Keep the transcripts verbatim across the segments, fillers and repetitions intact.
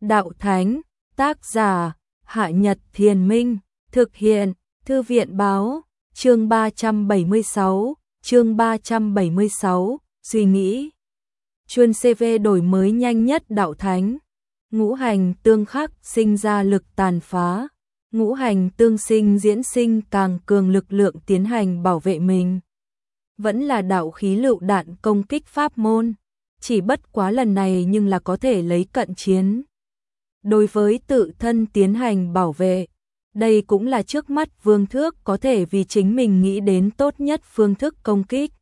Đạo Thánh, tác giả, Hạ Nhật Thiền Minh, thực hiện, Thư viện Báo, chương ba trăm bảy mươi sáu, chương ba trăm bảy mươi sáu, suy nghĩ. Chuyên xê vê đổi mới nhanh nhất Đạo Thánh. Ngũ hành tương khắc sinh ra lực tàn phá, ngũ hành tương sinh diễn sinh càng cường lực lượng tiến hành bảo vệ mình. Vẫn là đạo khí lựu đạn công kích pháp môn, chỉ bất quá lần này nhưng là có thể lấy cận chiến. Đối với tự thân tiến hành bảo vệ, đây cũng là trước mắt Vương Thước có thể vì chính mình nghĩ đến tốt nhất phương thức công kích.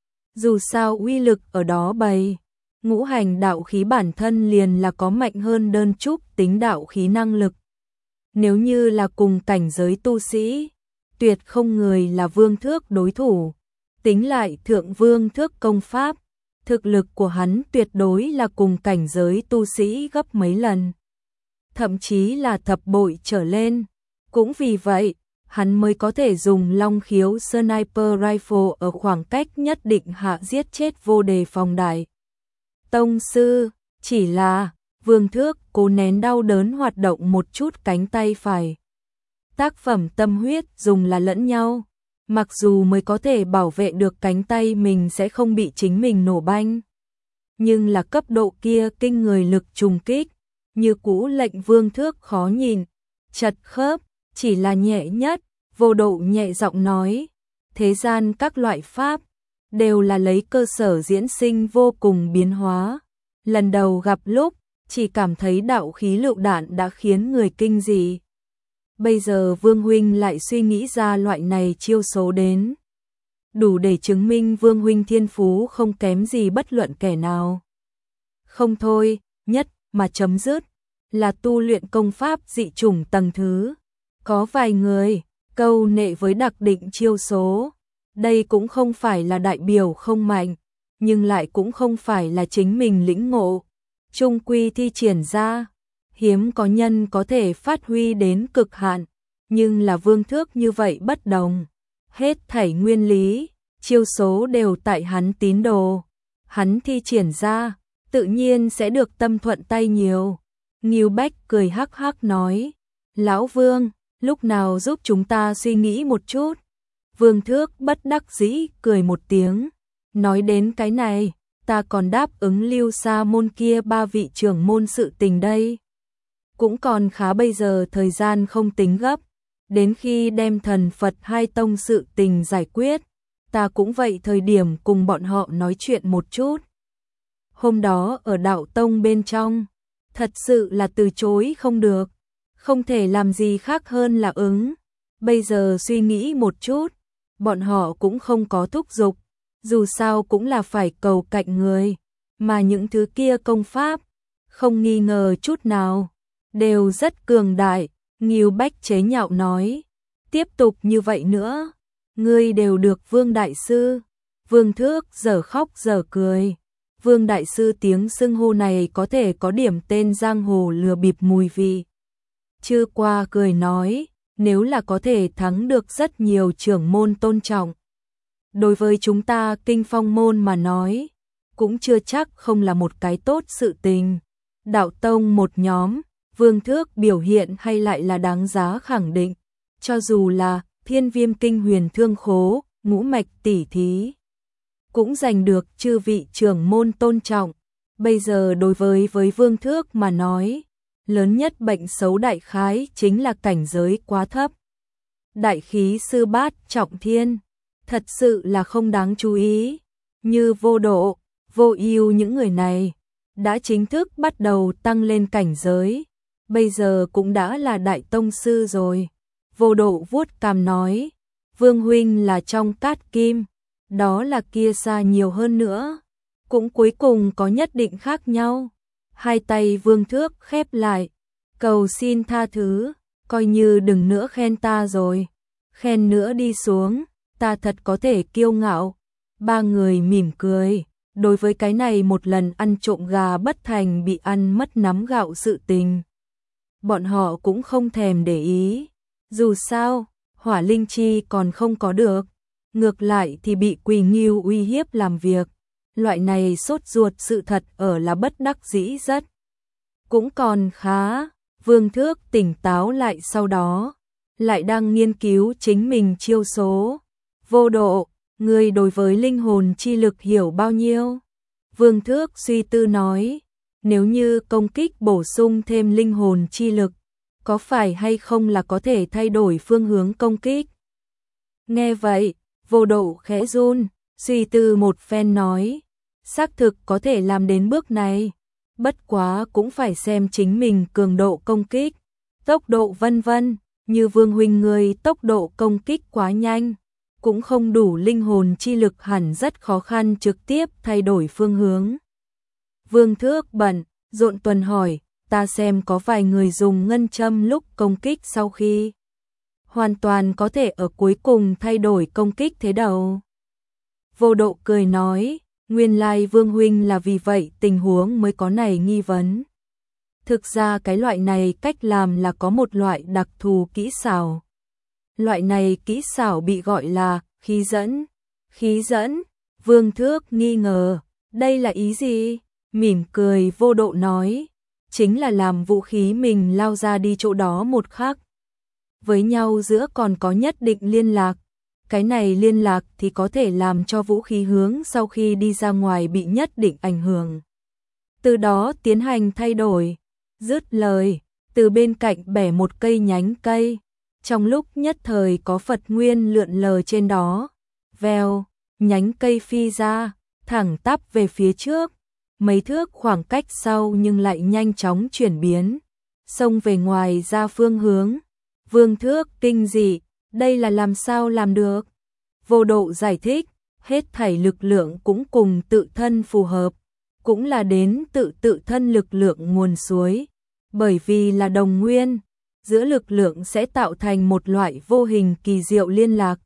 Dù sao uy lực ở đó bày, ngũ hành đạo khí bản thân liền là có mạnh hơn đơn chút tính đạo khí năng lực. Nếu như là cùng cảnh giới tu sĩ, tuyệt không người là Vương Thước đối thủ. Tính lại thượng Vương Thước công pháp, thực lực của hắn tuyệt đối là cùng cảnh giới tu sĩ gấp mấy lần, thậm chí là thập bội trở lên. Cũng vì vậy, hắn mới có thể dùng long khiếu sniper rifle ở khoảng cách nhất định hạ giết chết vô đề phòng đại tông sư. Chỉ là Vương Thước cố nén đau đớn hoạt động một chút cánh tay phải. Tác phẩm tâm huyết dùng là lẫn nhau, mặc dù mới có thể bảo vệ được cánh tay mình sẽ không bị chính mình nổ banh, nhưng là cấp độ kia kinh người lực trùng kích, như cũ lệnh Vương Thước khó nhìn, chật khớp. Chỉ là nhẹ nhất, Vô Độ nhẹ giọng nói, thế gian các loại pháp đều là lấy cơ sở diễn sinh vô cùng biến hóa. Lần đầu gặp lúc, chỉ cảm thấy đạo khí lựu đạn đã khiến người kinh dị. Bây giờ Vương huynh lại suy nghĩ ra loại này chiêu số đến, đủ để chứng minh Vương huynh thiên phú không kém gì bất luận kẻ nào. Không thôi, nhất mà chấm dứt là tu luyện công pháp dị chủng tầng thứ. Có vài người câu nệ với đặc định chiêu số, đây cũng không phải là đại biểu không mạnh, nhưng lại cũng không phải là chính mình lĩnh ngộ, chung quy thi triển ra, hiếm có nhân có thể phát huy đến cực hạn, nhưng là Vương Thước như vậy bất đồng. Hết thảy nguyên lý, chiêu số đều tại hắn tín đồ, hắn thi triển ra, tự nhiên sẽ được tâm thuận tay nhiều. Ngưu Bách cười hắc hắc nói, Lão Vương, lúc nào giúp chúng ta suy nghĩ một chút. Vương Thước bất đắc dĩ cười một tiếng, nói đến cái này, ta còn đáp ứng Lưu Sa môn kia ba vị trưởng môn sự tình đây. Cũng còn khá, bây giờ thời gian không tính gấp, đến khi đem Thần Phật hai tông sự tình giải quyết, ta cũng vậy thời điểm cùng bọn họ nói chuyện một chút. Hôm đó ở đạo tông bên trong, thật sự là từ chối không được, không thể làm gì khác hơn là ứng. Bây giờ suy nghĩ một chút, bọn họ cũng không có thúc giục, dù sao cũng là phải cầu cạnh người, mà những thứ kia công pháp, không nghi ngờ chút nào, đều rất cường đại. Ngưu Bách chế nhạo nói, tiếp tục như vậy nữa, ngươi đều được Vương Đại Sư. Vương Thước giờ khóc giờ cười. Vương Đại Sư tiếng xưng hô này có thể có điểm tên giang hồ lừa bịp mùi vị. Chưa qua cười nói, nếu là có thể thắng được rất nhiều trưởng môn tôn trọng, đối với chúng ta Kinh Phong môn mà nói, cũng chưa chắc không là một cái tốt sự tình. Đạo tông một nhóm, Vương Thước biểu hiện hay lại là đáng giá khẳng định, cho dù là Thiên Viêm Kinh Huyền Thương Khố, ngũ mạch tỷ thí, cũng giành được chư vị trưởng môn tôn trọng. Bây giờ đối với với Vương Thước mà nói, lớn nhất bệnh xấu đại khái chính là cảnh giới quá thấp. Đại khí sư bát trọng thiên, thật sự là không đáng chú ý. Như Vô Độ, Vô Ưu những người này, đã chính thức bắt đầu tăng lên cảnh giới, bây giờ cũng đã là đại tông sư rồi. Vô Độ vuốt cằm nói, Vương huynh là trong cát kim, đó là kia xa nhiều hơn nữa, cũng cuối cùng có nhất định khác nhau. Hai tay Vương Thước khép lại, cầu xin tha thứ, coi như đừng nữa khen ta rồi, khen nữa đi xuống, ta thật có thể kiêu ngạo. Ba người mỉm cười, đối với cái này một lần ăn trộm gà bất thành bị ăn mất nắm gạo sự tình, bọn họ cũng không thèm để ý. Dù sao, hỏa linh chi còn không có được, ngược lại thì bị Quỳ Ngưu uy hiếp làm việc, loại này sốt ruột sự thật ở là bất đắc dĩ rất. cũng còn khá. Vương Thước tỉnh táo lại, sau đó lại đang nghiên cứu chính mình chiêu số. Vô Độ, ngươi đối với linh hồn chi lực hiểu bao nhiêu? Vương Thước suy tư nói, nếu như công kích bổ sung thêm linh hồn chi lực, có phải hay không là có thể thay đổi phương hướng công kích? Nghe vậy, Vô Độ khẽ run, suy tư một phen nói, xác thực có thể làm đến bước này, bất quá cũng phải xem chính mình cường độ công kích, tốc độ vân vân, như Vương huynh ngươi tốc độ công kích quá nhanh, cũng không đủ linh hồn chi lực, hẳn rất khó khăn trực tiếp thay đổi phương hướng. Vương Thước bận rộn tuần hỏi, ta xem có vài người dùng ngân châm lúc công kích sau khi hoàn toàn có thể ở cuối cùng thay đổi công kích thế đâu. Vô Độ cười nói, nguyên lai Vương huynh là vì vậy tình huống mới có này nghi vấn. Thực ra cái loại này cách làm là có một loại đặc thù kỹ xảo. Loại này kỹ xảo bị gọi là khí dẫn. Khí dẫn? Vương Thước nghi ngờ, đây là ý gì? Mỉm cười Vô Độ nói, chính là làm vũ khí mình lao ra đi chỗ đó một khắc với nhau giữa còn có nhất định liên lạc. Cái này liên lạc thì có thể làm cho vũ khí hướng sau khi đi ra ngoài bị nhất định ảnh hưởng, từ đó tiến hành thay đổi. Dứt lời, từ bên cạnh bẻ một cây nhánh cây, trong lúc nhất thời có Phật nguyên lượn lờ trên đó. Vèo, nhánh cây phi ra, thẳng tắp về phía trước, mấy thước khoảng cách sau nhưng lại nhanh chóng chuyển biến, xông về ngoài ra phương hướng. Vương Thước kinh dị, đây là làm sao làm được? Vô Độ giải thích, hết thảy lực lượng cũng cùng tự thân phù hợp, cũng là đến tự tự thân lực lượng nguồn suối, bởi vì là đồng nguyên, giữa lực lượng sẽ tạo thành một loại vô hình kỳ diệu liên lạc.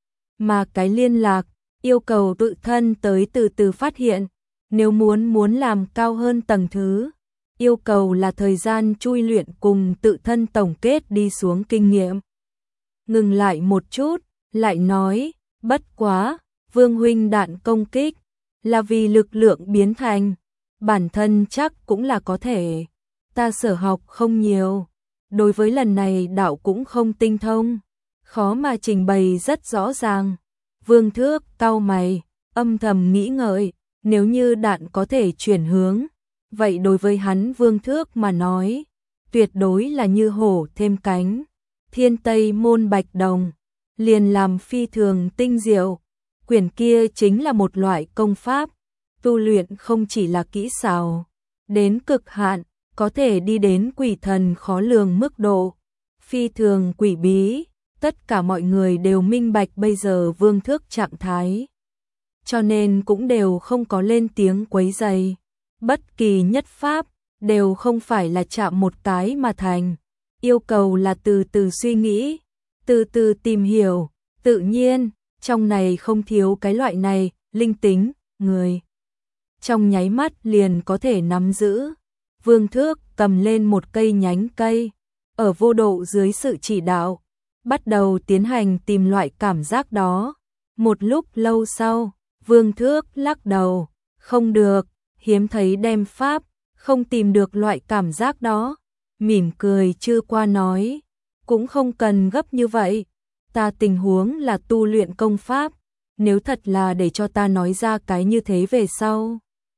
Mà cái liên lạc, yêu cầu tự thân tới từ từ phát hiện, nếu muốn muốn làm cao hơn tầng thứ, yêu cầu là thời gian chui luyện cùng tự thân tổng kết đi xuống kinh nghiệm. Ngừng lại một chút, lại nói, bất quá, Vương huynh đạn công kích, là vì lực lượng biến thành, bản thân chắc cũng là có thể. Ta sở học không nhiều, đối với lần này đạo cũng không tinh thông, khó mà trình bày rất rõ ràng. Vương Thước cau mày, âm thầm nghĩ ngợi, nếu như đạn có thể chuyển hướng, vậy đối với hắn Vương Thước mà nói, tuyệt đối là như hổ thêm cánh. Thiên Tây môn bạch đồng, liền làm phi thường tinh diệu. Quyển kia chính là một loại công pháp, tu luyện không chỉ là kỹ xảo, đến cực hạn, có thể đi đến quỷ thần khó lường mức độ, phi thường quỷ bí. Tất cả mọi người đều minh bạch bây giờ Vương Thước trạng thái, cho nên cũng đều không có lên tiếng quấy rầy. Bất kỳ nhất pháp đều không phải là chạm một cái mà thành, yêu cầu là từ từ suy nghĩ, từ từ tìm hiểu. Tự nhiên, trong này không thiếu cái loại này, linh tính, người trong nháy mắt liền có thể nắm giữ. Vương Thước cầm lên một cây nhánh cây, ở Vô Độ dưới sự chỉ đạo, bắt đầu tiến hành tìm loại cảm giác đó. Một lúc lâu sau, Vương Thước lắc đầu, không được, hiếm thấy đem pháp, không tìm được loại cảm giác đó. Mỉm cười chưa qua nói, cũng không cần gấp như vậy, ta tình huống là tu luyện công pháp, nếu thật là để cho ta nói ra cái như thế về sau,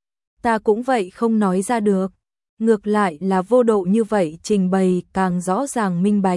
ta cũng vậy không nói ra được. Ngược lại là Vô Độ như vậy trình bày càng rõ ràng minh bạch.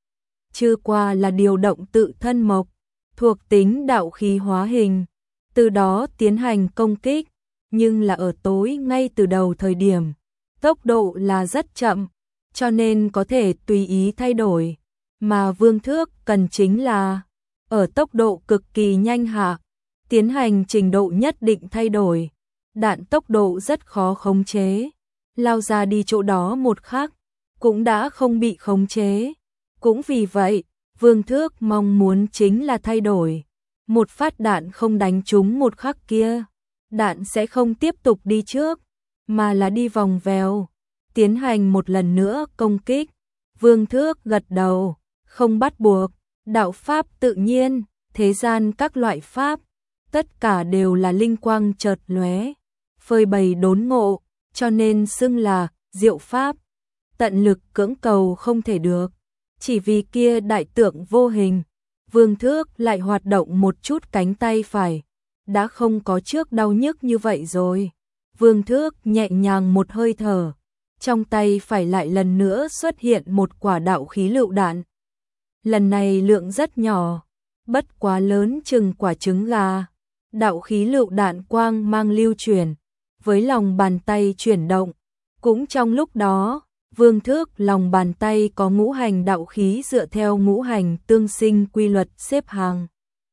Chưa qua là điều động tự thân mộc, thuộc tính đạo khí hóa hình, từ đó tiến hành công kích, nhưng là ở tối ngay từ đầu thời điểm, tốc độ là rất chậm, cho nên có thể tùy ý thay đổi, mà Vương Thước cần chính là ở tốc độ cực kỳ nhanh hạ, tiến hành trình độ nhất định thay đổi. Đạn tốc độ rất khó khống chế, lao ra đi chỗ đó một khắc, cũng đã không bị khống chế. Cũng vì vậy, Vương Thước mong muốn chính là thay đổi. Một phát đạn không đánh trúng một khắc kia, đạn sẽ không tiếp tục đi trước, mà là đi vòng vèo, tiến hành một lần nữa công kích. Vương Thước gật đầu, không bắt buộc, đạo pháp tự nhiên, thế gian các loại pháp, tất cả đều là linh quang chợt lóe, phơi bày đốn ngộ, cho nên xưng là diệu pháp, tận lực cưỡng cầu không thể được. Chỉ vì kia đại tượng vô hình, Vương Thước lại hoạt động một chút cánh tay phải, đã không có trước đau nhức như vậy rồi. Vương Thước nhẹ nhàng một hơi thở, trong tay phải lại lần nữa xuất hiện một quả đạo khí lựu đạn. Lần này lượng rất nhỏ, bất quá lớn chừng quả trứng gà. Đạo khí lựu đạn quang mang lưu chuyển, với lòng bàn tay chuyển động. Cũng trong lúc đó, Vương Thước lòng bàn tay có ngũ hành đạo khí dựa theo ngũ hành tương sinh quy luật xếp hàng.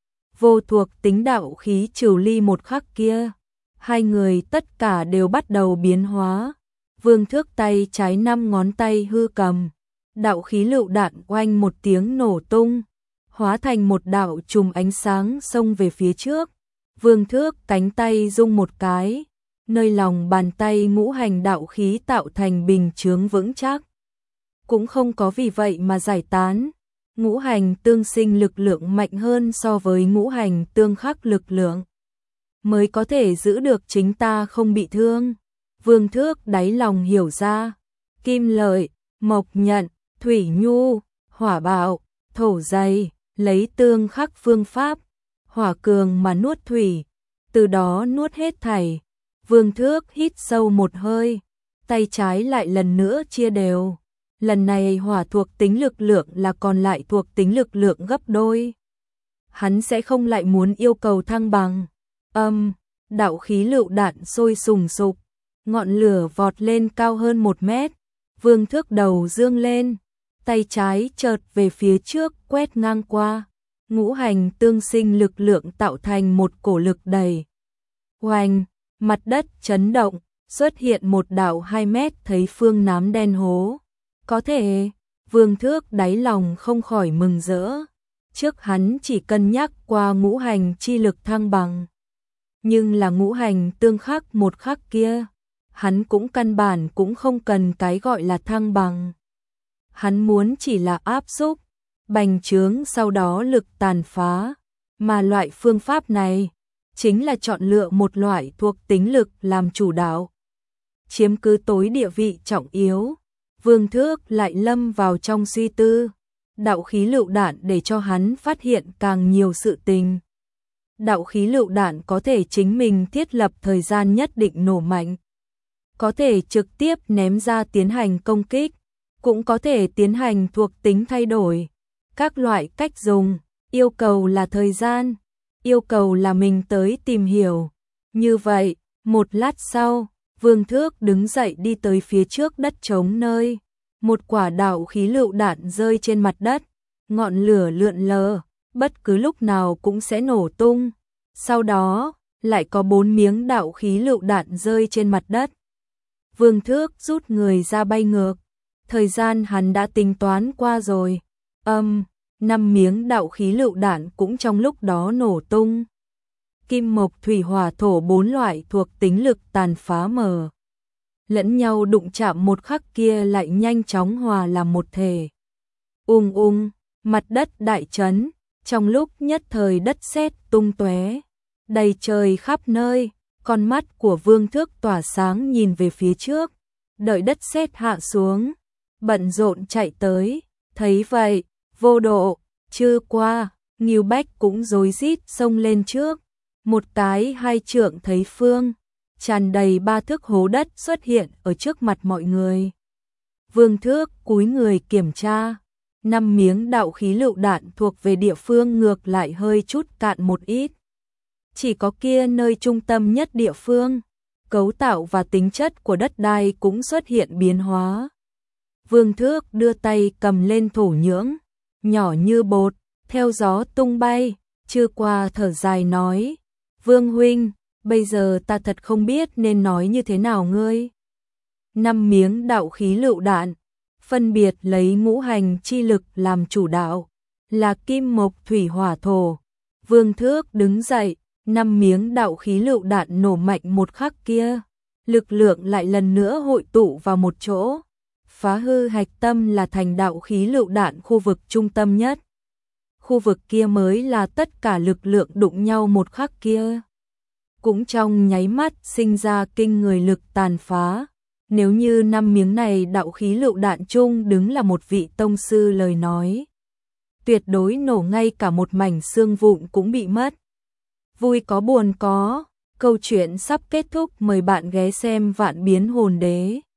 Vô thuộc tính đạo khí trừ ly một khắc kia, hai người tất cả đều bắt đầu biến hóa. Vương Thước tay trái năm ngón tay hư cầm, đạo khí lựu đạn oanh một tiếng nổ tung, hóa thành một đạo chùm ánh sáng xông về phía trước. Vương Thước cánh tay rung một cái, nơi lòng bàn tay ngũ hành đạo khí tạo thành bình chướng vững chắc. Cũng không có vì vậy mà giải tán, ngũ hành tương sinh lực lượng mạnh hơn so với ngũ hành tương khắc lực lượng, mới có thể giữ được chính ta không bị thương. Vương Thước đáy lòng hiểu ra, kim lợi, mộc nhận, thủy nhu, hỏa bạo, thổ dày, lấy tương khắc phương pháp, hỏa cường mà nuốt thủy, từ đó nuốt hết thảy. Vương Thước hít sâu một hơi, tay trái lại lần nữa chia đều. Lần này hỏa thuộc tính lực lượng là còn lại thuộc tính lực lượng gấp đôi. Hắn sẽ không lại muốn yêu cầu thăng bằng. Âm, đạo khí lựu đạn sôi sùng sục, ngọn lửa vọt lên cao hơn một mét. Vương Thước đầu dương lên, tay trái chợt về phía trước quét ngang qua. Ngũ hành tương sinh lực lượng tạo thành một cổ lực đẩy. Oanh, mặt đất chấn động, xuất hiện một đạo hai mét thấy phương nám đen hố. Có thể, Vương Thước đáy lòng không khỏi mừng rỡ. Trước hắn chỉ cân nhắc qua ngũ hành chi lực thăng bằng. Nhưng là ngũ hành tương khắc một khắc kia, hắn cũng căn bản cũng không cần cái gọi là thăng bằng. Hắn muốn chỉ là áp xúc, bành trướng sau đó lực tàn phá. Mà loại phương pháp này, chính là chọn lựa một loại thuộc tính lực làm chủ đạo, chiếm cứ tối địa vị trọng yếu. Vương Thước lại lâm vào trong suy tư, đạo khí lựu đạn để cho hắn phát hiện càng nhiều sự tình. Đạo khí lựu đạn có thể chính mình thiết lập thời gian nhất định nổ mạnh, có thể trực tiếp ném ra tiến hành công kích, cũng có thể tiến hành thuộc tính thay đổi. Các loại cách dùng, yêu cầu là thời gian, yêu cầu là mình tới tìm hiểu. Như vậy, một lát sau, Vương Thước đứng dậy đi tới phía trước đất trống nơi. Một quả đạo khí lựu đạn rơi trên mặt đất, ngọn lửa lượn lờ, bất cứ lúc nào cũng sẽ nổ tung. Sau đó, lại có bốn miếng đạo khí lựu đạn rơi trên mặt đất. Vương Thước rút người ra bay ngược, thời gian hắn đã tính toán qua rồi. Âm, năm miếng đạo khí lựu đạn cũng trong lúc đó nổ tung. Kim mộc thủy hỏa thổ bốn loại thuộc tính lực tàn phá mờ lẫn nhau đụng chạm một khắc kia lại nhanh chóng hòa làm một thể. Ung ung, mặt đất đại chấn, trong lúc nhất thời đất sét tung tóe, đầy trời khắp nơi. Con mắt của Vương Thước tỏa sáng nhìn về phía trước, đợi đất sét hạ xuống, bận rộn chạy tới. Thấy vậy, Vô Độ, Chư Qua, Ngưu Bách cũng rối rít xông lên trước. Một cái hai trượng thấy phương, tràn đầy ba thước hố đất xuất hiện ở trước mặt mọi người. Vương Thước cúi người kiểm tra, năm miếng đạo khí lựu đạn thuộc về địa phương ngược lại hơi chút cạn một ít. Chỉ có kia nơi trung tâm nhất địa phương, cấu tạo và tính chất của đất đai cũng xuất hiện biến hóa. Vương Thước đưa tay cầm lên thổ nhưỡng, nhỏ như bột, theo gió tung bay. Chư Qua thở dài nói, Vương huynh, bây giờ ta thật không biết nên nói như thế nào ngươi. Năm miếng đạo khí lựu đạn, phân biệt lấy ngũ hành chi lực làm chủ đạo, là kim mộc thủy hỏa thổ. Vương Thước đứng dậy, năm miếng đạo khí lựu đạn nổ mạnh một khắc kia, lực lượng lại lần nữa hội tụ vào một chỗ. Phá hư hạch tâm là thành đạo khí lựu đạn khu vực trung tâm nhất. Khu vực kia mới là tất cả lực lượng đụng nhau một khắc kia. Cũng trong nháy mắt sinh ra kinh người lực tàn phá. Nếu như năm miếng này đạo khí lựu đạn chung đứng là một vị tông sư lời nói, tuyệt đối nổ ngay cả một mảnh xương vụn cũng bị mất. Vui có buồn có, câu chuyện sắp kết thúc, mời bạn ghé xem Vạn Biến Hồn Đế.